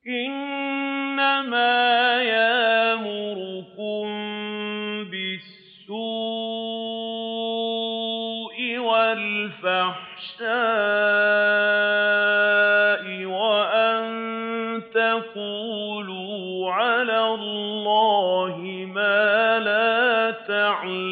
إِنَّمَا يَأْمُرُكُم بِالسُّوءِ وَالْفَحْشَاءِ وَأَن تَقُولُوا عَلَى اللَّهِ مَا لَا تَعْلَمُونَ